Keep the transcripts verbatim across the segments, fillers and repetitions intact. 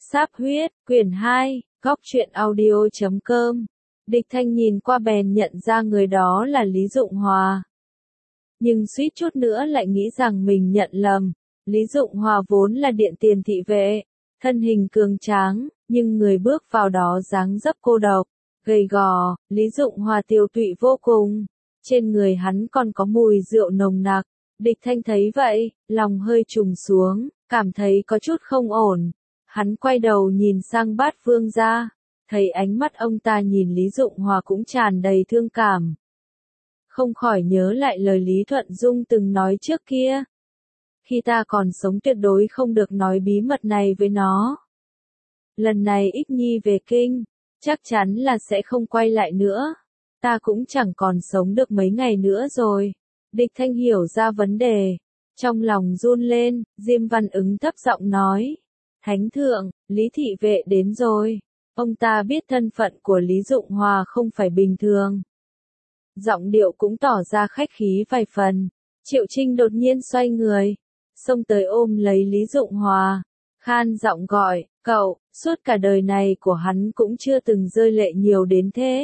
Sáp huyết, quyển hai, góc truyện audio chấm com. Địch Thanh nhìn qua bèn nhận ra người đó là Lý Dụng Hòa. Nhưng suýt chút nữa lại nghĩ rằng mình nhận lầm. Lý Dụng Hòa vốn là điện tiền thị vệ, thân hình cường tráng, nhưng người bước vào đó dáng dấp cô độc, gầy gò. Lý Dụng Hòa tiều tụy vô cùng, trên người hắn còn có mùi rượu nồng nặc. Địch Thanh thấy vậy, lòng hơi trùng xuống, cảm thấy có chút không ổn. Hắn quay đầu nhìn sang Bát Vương gia, thấy ánh mắt ông ta nhìn Lý Dụng Hòa cũng tràn đầy thương cảm. Không khỏi nhớ lại lời Lý Thuận Dung từng nói trước kia. Khi ta còn sống tuyệt đối không được nói bí mật này với nó. Lần này Ích Nhi về kinh, chắc chắn là sẽ không quay lại nữa. Ta cũng chẳng còn sống được mấy ngày nữa rồi. Địch Thanh hiểu ra vấn đề, trong lòng run lên. Diêm Văn Ứng thấp giọng nói, Thánh thượng, Lý thị vệ đến rồi. Ông ta biết thân phận của Lý Dụng Hòa không phải bình thường. Giọng điệu cũng tỏ ra khách khí vài phần. Triệu Trinh đột nhiên xoay người, xông tới ôm lấy Lý Dụng Hòa, khan giọng gọi, cậu. Suốt cả đời này của hắn cũng chưa từng rơi lệ nhiều đến thế.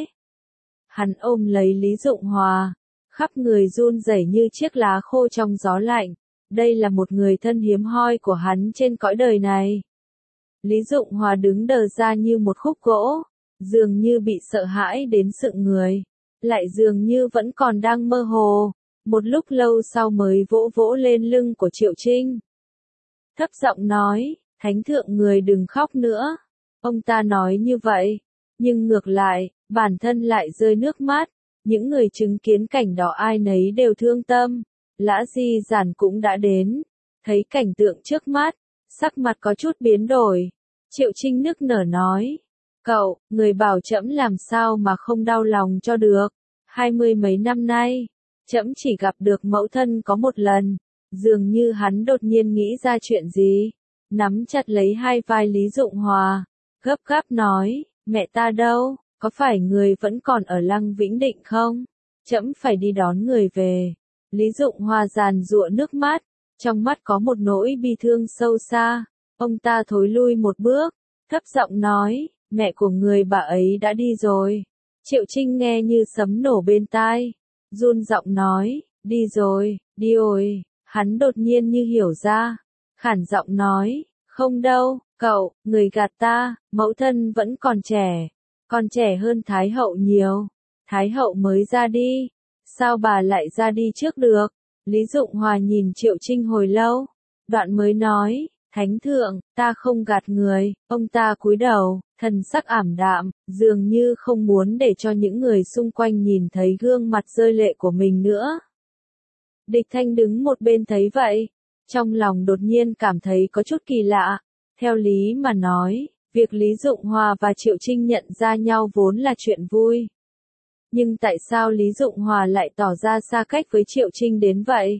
Hắn ôm lấy Lý Dụng Hòa, khắp người run rẩy như chiếc lá khô trong gió lạnh. Đây là một người thân hiếm hoi của hắn trên cõi đời này. Lý Dụng Hòa đứng đờ ra như một khúc gỗ, dường như bị sợ hãi đến sững người, lại dường như vẫn còn đang mơ hồ. Một lúc lâu sau mới vỗ vỗ lên lưng của Triệu Trinh, thấp giọng nói, Thánh thượng người đừng khóc nữa. Ông ta nói như vậy, nhưng ngược lại, bản thân lại rơi nước mắt. Những người chứng kiến cảnh đó ai nấy đều thương tâm. Lã Di Giản cũng đã đến, thấy cảnh tượng trước mắt, sắc mặt có chút biến đổi. Triệu Trinh nức nở nói, cậu, người bảo trẫm làm sao mà không đau lòng cho được. Hai mươi mấy năm nay, trẫm chỉ gặp được mẫu thân có một lần. Dường như hắn đột nhiên nghĩ ra chuyện gì, nắm chặt lấy hai vai Lý Dụng Hòa, gấp gáp nói, mẹ ta đâu, có phải người vẫn còn ở Lăng Vĩnh Định không? Trẫm phải đi đón người về. Lý Dụng Hòa giàn giụa nước mắt, trong mắt có một nỗi bi thương sâu xa. Ông ta thối lui một bước, thấp giọng nói, mẹ của người bà ấy đã đi rồi. Triệu Trinh nghe như sấm nổ bên tai, run giọng nói, đi rồi, đi rồi. Hắn đột nhiên như hiểu ra, khản giọng nói, không đâu, cậu, người gạt ta, mẫu thân vẫn còn trẻ, còn trẻ hơn Thái hậu nhiều. Thái hậu mới ra đi, sao bà lại ra đi trước được? Lý Dụng Hòa nhìn Triệu Trinh hồi lâu, đoạn mới nói, Thánh thượng, ta không gạt người. Ông ta cúi đầu, thần sắc ảm đạm, dường như không muốn để cho những người xung quanh nhìn thấy gương mặt rơi lệ của mình nữa. Địch Thanh đứng một bên thấy vậy, trong lòng đột nhiên cảm thấy có chút kỳ lạ. Theo lý mà nói, việc Lý Dụng Hòa và Triệu Trinh nhận ra nhau vốn là chuyện vui. Nhưng tại sao Lý Dụng Hòa lại tỏ ra xa cách với Triệu Trinh đến vậy?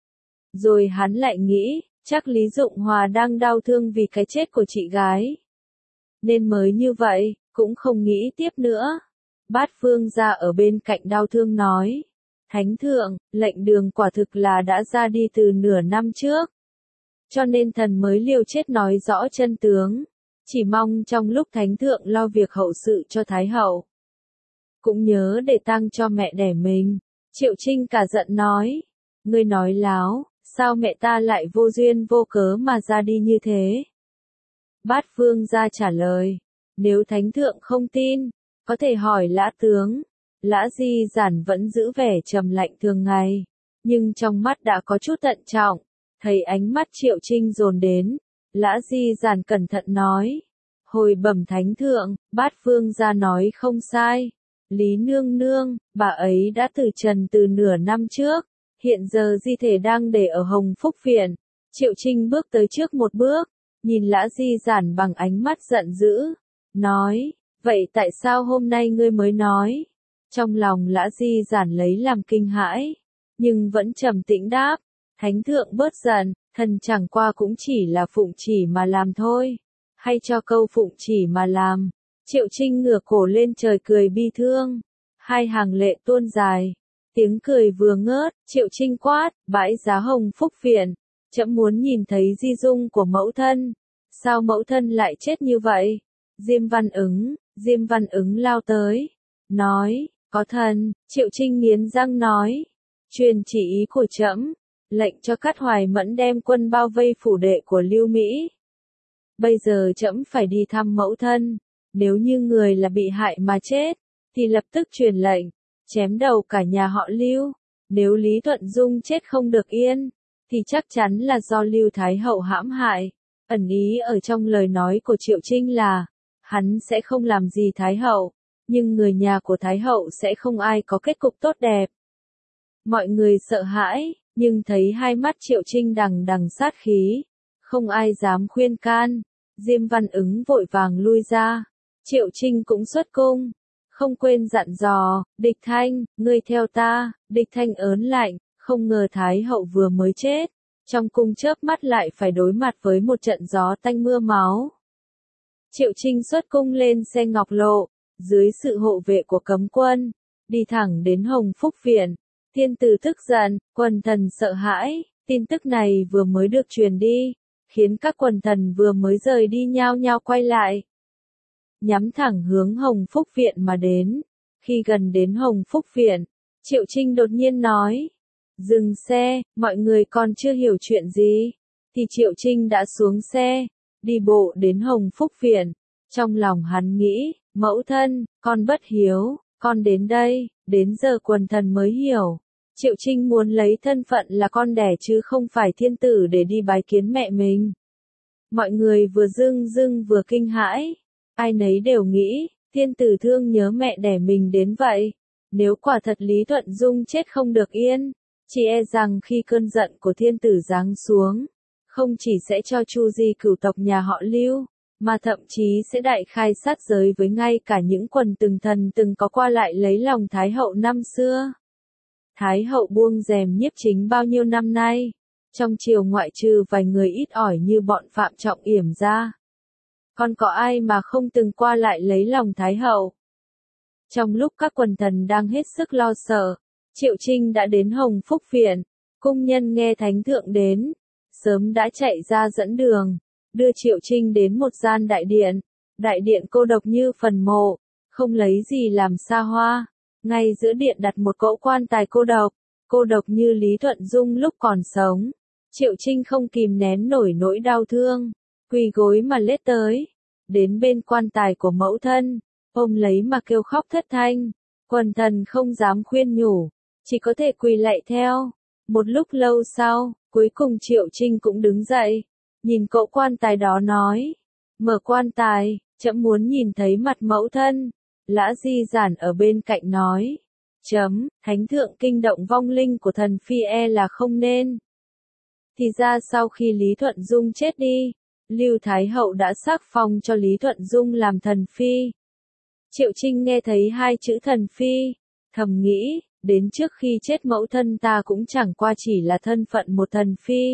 Rồi hắn lại nghĩ, chắc Lý Dụng Hòa đang đau thương vì cái chết của chị gái, nên mới như vậy, cũng không nghĩ tiếp nữa. Bát Vương gia ở bên cạnh đau thương nói, Thánh thượng, lệnh đường quả thực là đã ra đi từ nửa năm trước. Cho nên thần mới liều chết nói rõ chân tướng. Chỉ mong trong lúc Thánh thượng lo việc hậu sự cho Thái hậu, cũng nhớ để tang cho mẹ đẻ mình. Triệu Trinh cả giận nói, ngươi nói láo, sao mẹ ta lại vô duyên vô cớ mà ra đi như thế? Bát Vương gia trả lời, nếu Thánh thượng không tin, có thể hỏi Lã tướng. Lã Di Giản vẫn giữ vẻ trầm lạnh thường ngày, nhưng trong mắt đã có chút thận trọng. Thấy ánh mắt Triệu Trinh dồn đến, Lã Di Giản cẩn thận nói, hồi bẩm Thánh thượng, Bát Vương gia nói không sai. Lý nương nương, bà ấy đã từ trần từ nửa năm trước, hiện giờ di thể đang để ở Hồng Phúc Viện. Triệu Trinh bước tới trước một bước, nhìn Lã Di Giản bằng ánh mắt giận dữ, nói, vậy tại sao hôm nay ngươi mới nói? Trong lòng Lã Di Giản lấy làm kinh hãi, nhưng vẫn trầm tĩnh đáp, Thánh thượng bớt giận, thần chẳng qua cũng chỉ là phụng chỉ mà làm thôi. Hay cho câu phụng chỉ mà làm. Triệu Trinh ngửa cổ lên trời cười bi thương, hai hàng lệ tuôn dài. Tiếng cười vừa ngớt, Triệu Trinh quát, bãi giá Hồng Phúc Viện, trẫm muốn nhìn thấy di dung của mẫu thân. sao mẫu thân lại chết như vậy? Diêm Văn Ứng, Diêm Văn Ứng lao tới, nói, có thần. Triệu Trinh nghiến răng nói, truyền chỉ ý của trẫm, lệnh cho Cát Hoài Mẫn đem quân bao vây phủ đệ của Lưu Mỹ. Bây giờ trẫm phải đi thăm mẫu thân, nếu như người là bị hại mà chết, thì lập tức truyền lệnh, chém đầu cả nhà họ Lưu. Nếu Lý Thuận Dung chết không được yên, thì chắc chắn là do Lưu Thái Hậu hãm hại. Ẩn ý ở trong lời nói của Triệu Trinh là, hắn sẽ không làm gì Thái Hậu, nhưng người nhà của Thái Hậu sẽ không ai có kết cục tốt đẹp. Mọi người sợ hãi, nhưng thấy hai mắt Triệu Trinh đằng đằng sát khí, không ai dám khuyên can. Diêm Văn Ứng vội vàng lui ra, Triệu Trinh cũng xuất cung, không quên dặn dò, Địch Thanh, ngươi theo ta. Địch Thanh ớn lạnh, không ngờ Thái Hậu vừa mới chết, trong cung chớp mắt lại phải đối mặt với một trận gió tanh mưa máu. Triệu Trinh xuất cung lên xe ngọc lộ, dưới sự hộ vệ của cấm quân, đi thẳng đến Hồng Phúc Viện. Thiên tử tức giận, quần thần sợ hãi, tin tức này vừa mới được truyền đi, khiến các quần thần vừa mới rời đi nhao nhao quay lại, nhắm thẳng hướng Hồng Phúc Viện mà đến. Khi gần đến Hồng Phúc Viện, Triệu Trinh đột nhiên nói, dừng xe. Mọi người còn chưa hiểu chuyện gì, thì Triệu Trinh đã xuống xe, đi bộ đến Hồng Phúc Viện. Trong lòng hắn nghĩ, mẫu thân, con bất hiếu, con đến đây. Đến giờ quần thần mới hiểu, Triệu Trinh muốn lấy thân phận là con đẻ chứ không phải thiên tử để đi bái kiến mẹ mình. Mọi người vừa dưng dưng vừa kinh hãi, ai nấy đều nghĩ, thiên tử thương nhớ mẹ đẻ mình đến vậy. Nếu quả thật Lý Thuận Dung chết không được yên, chỉ e rằng khi cơn giận của thiên tử giáng xuống, không chỉ sẽ cho chu di cửu tộc nhà họ Lưu, mà thậm chí sẽ đại khai sát giới với ngay cả những quần từng thần từng có qua lại lấy lòng Thái Hậu năm xưa. Thái Hậu buông rèm nhiếp chính bao nhiêu năm nay, trong triều ngoại trừ vài người ít ỏi như bọn Phạm Trọng Yểm ra, còn có ai mà không từng qua lại lấy lòng Thái Hậu. Trong lúc các quần thần đang hết sức lo sợ, Triệu Trinh đã đến Hồng Phúc Viện. Cung nhân nghe thánh thượng đến, sớm đã chạy ra dẫn đường, đưa Triệu Trinh đến một gian đại điện. Đại điện cô độc như phần mộ, không lấy gì làm xa hoa. Ngay giữa điện đặt một cỗ quan tài cô độc, cô độc như Lý Thuận Dung lúc còn sống. Triệu Trinh không kìm nén nổi nỗi đau thương, quỳ gối mà lết tới, đến bên quan tài của mẫu thân, ôm lấy mà kêu khóc thất thanh. Quần thần không dám khuyên nhủ, chỉ có thể quỳ lạy theo. Một lúc lâu sau, cuối cùng Triệu Trinh cũng đứng dậy, nhìn cỗ quan tài đó nói, mở quan tài, trẫm muốn nhìn thấy mặt mẫu thân. Lã Di Giản ở bên cạnh nói, chấm, thánh thượng kinh động vong linh của thần phi e là không nên. Thì ra sau khi Lý Thuận Dung chết đi, Lưu Thái Hậu đã sắc phong cho Lý Thuận Dung làm thần phi. Triệu Trinh nghe thấy hai chữ thần phi, thầm nghĩ, đến trước khi chết mẫu thân ta cũng chẳng qua chỉ là thân phận một thần phi.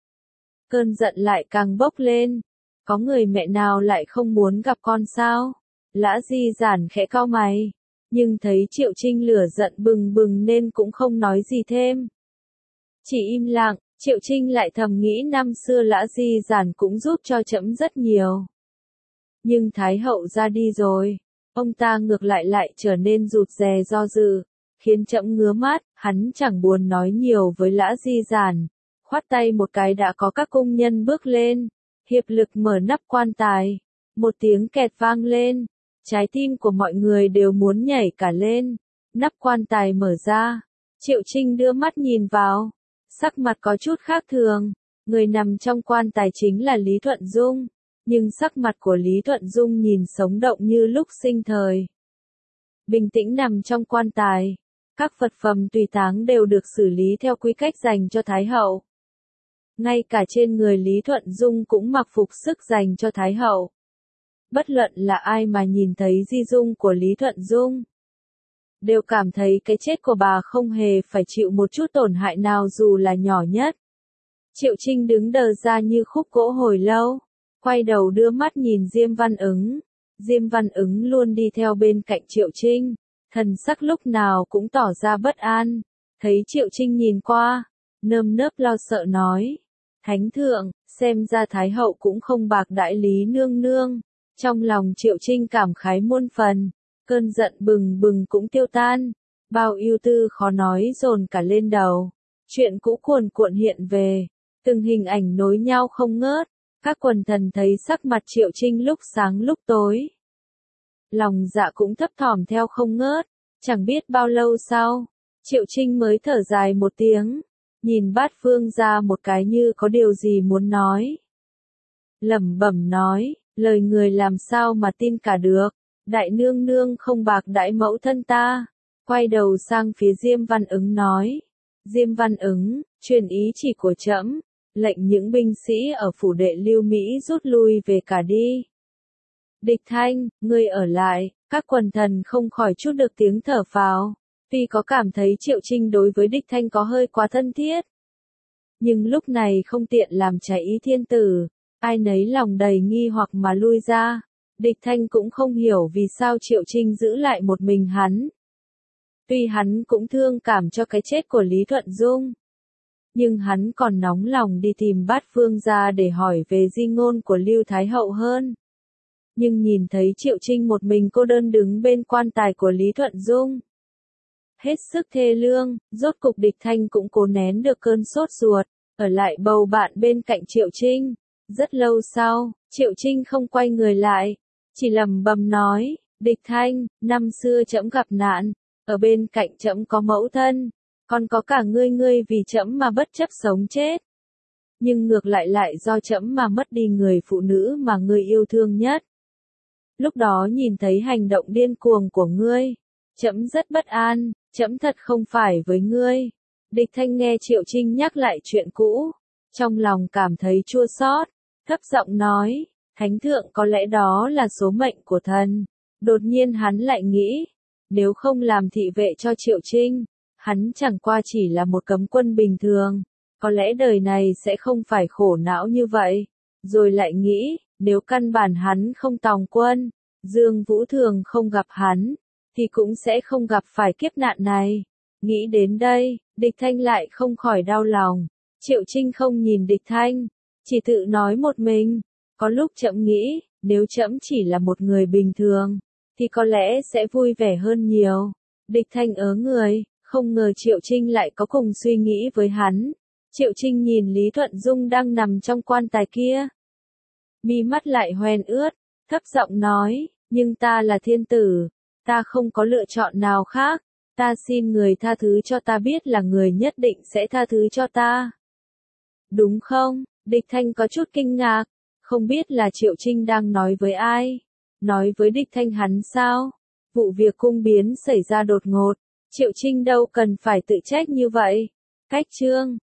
Cơn giận lại càng bốc lên, có người mẹ nào lại không muốn gặp con sao? Lã Di Giản khẽ cau mày, nhưng thấy Triệu Trinh lửa giận bừng bừng nên cũng không nói gì thêm. Chỉ im lặng, Triệu Trinh lại thầm nghĩ năm xưa Lã Di Giản cũng giúp cho trẫm rất nhiều. Nhưng Thái Hậu ra đi rồi, ông ta ngược lại lại trở nên rụt rè do dự, khiến trẫm ngứa mắt. Hắn chẳng buồn nói nhiều với Lã Di Giản, khoát tay một cái đã có các cung nhân bước lên, hiệp lực mở nắp quan tài. Một tiếng kẹt vang lên, trái tim của mọi người đều muốn nhảy cả lên. Nắp quan tài mở ra, Triệu Trinh đưa mắt nhìn vào, sắc mặt có chút khác thường. Người nằm trong quan tài chính là Lý Thuận Dung, nhưng sắc mặt của Lý Thuận Dung nhìn sống động như lúc sinh thời. Bình tĩnh nằm trong quan tài, các vật phẩm tùy táng đều được xử lý theo quy cách dành cho Thái Hậu. Ngay cả trên người Lý Thuận Dung cũng mặc phục sức dành cho Thái Hậu. Bất luận là ai mà nhìn thấy di dung của Lý Thuận Dung, đều cảm thấy cái chết của bà không hề phải chịu một chút tổn hại nào dù là nhỏ nhất. Triệu Trinh đứng đờ ra như khúc gỗ hồi lâu, quay đầu đưa mắt nhìn Diêm Văn Ứng. Diêm Văn Ứng luôn đi theo bên cạnh Triệu Trinh, thần sắc lúc nào cũng tỏ ra bất an. Thấy Triệu Trinh nhìn qua, nơm nớp lo sợ nói, thánh thượng, xem ra Thái hậu cũng không bạc đãi Lý nương nương. Trong lòng Triệu Trinh cảm khái muôn phần, cơn giận bừng bừng cũng tiêu tan, bao ưu tư khó nói dồn cả lên đầu. Chuyện cũ cuồn cuộn hiện về, từng hình ảnh nối nhau không ngớt, các quần thần thấy sắc mặt Triệu Trinh lúc sáng lúc tối. Lòng dạ cũng thấp thỏm theo không ngớt, chẳng biết bao lâu sau, Triệu Trinh mới thở dài một tiếng, nhìn Bát Phương ra một cái như có điều gì muốn nói. Lẩm bẩm nói, lời người làm sao mà tin cả được, đại nương nương không bạc đãi mẫu thân ta. Quay đầu sang phía Diêm Văn Ứng nói, Diêm Văn Ứng, truyền ý chỉ của trẫm, lệnh những binh sĩ ở phủ đệ Lưu Mỹ rút lui về cả đi. Địch Thanh, ngươi ở lại, các quần thần không khỏi chút được tiếng thở phào, tuy có cảm thấy Triệu Trinh đối với Địch Thanh có hơi quá thân thiết. Nhưng lúc này không tiện làm trái ý thiên tử, ai nấy lòng đầy nghi hoặc mà lui ra. Địch Thanh cũng không hiểu vì sao Triệu Trinh giữ lại một mình hắn. Tuy hắn cũng thương cảm cho cái chết của Lý Thuận Dung, nhưng hắn còn nóng lòng đi tìm Bát Phương ra để hỏi về di ngôn của Lưu Thái Hậu hơn. Nhưng nhìn thấy Triệu Trinh một mình cô đơn đứng bên quan tài của Lý Thuận Dung, hết sức thê lương, rốt cục Địch Thanh cũng cố nén được cơn sốt ruột, ở lại bầu bạn bên cạnh Triệu Trinh. Rất lâu sau, Triệu Trinh không quay người lại, chỉ lẩm bẩm nói, Địch Thanh, năm xưa trẫm gặp nạn, ở bên cạnh trẫm có mẫu thân, còn có cả ngươi ngươi vì trẫm mà bất chấp sống chết. Nhưng ngược lại lại do trẫm mà mất đi người phụ nữ mà ngươi yêu thương nhất. Lúc đó nhìn thấy hành động điên cuồng của ngươi, trẫm rất bất an, trẫm thật không phải với ngươi. Địch Thanh nghe Triệu Trinh nhắc lại chuyện cũ, trong lòng cảm thấy chua xót, thấp giọng nói, Thánh thượng có lẽ đó là số mệnh của thần. Đột nhiên hắn lại nghĩ, nếu không làm thị vệ cho Triệu Trinh, hắn chẳng qua chỉ là một cấm quân bình thường, có lẽ đời này sẽ không phải khổ não như vậy. Rồi lại nghĩ, nếu căn bản hắn không tòng quân, Dương Vũ Thường không gặp hắn, thì cũng sẽ không gặp phải kiếp nạn này. Nghĩ đến đây, Địch Thanh lại không khỏi đau lòng. Triệu Trinh không nhìn Địch Thanh, chỉ tự nói một mình, có lúc trẫm nghĩ, nếu trẫm chỉ là một người bình thường, thì có lẽ sẽ vui vẻ hơn nhiều. Địch Thanh ớ người, không ngờ Triệu Trinh lại có cùng suy nghĩ với hắn. Triệu Trinh nhìn Lý Thuận Dung đang nằm trong quan tài kia, mi mắt lại hoen ướt, thấp giọng nói, nhưng ta là thiên tử, ta không có lựa chọn nào khác, ta xin người tha thứ cho ta, biết là người nhất định sẽ tha thứ cho ta. Đúng không? Địch Thanh có chút kinh ngạc, không biết là Triệu Trinh đang nói với ai? Nói với Địch Thanh hắn sao? Vụ việc cung biến xảy ra đột ngột, Triệu Trinh đâu cần phải tự trách như vậy. Cách chương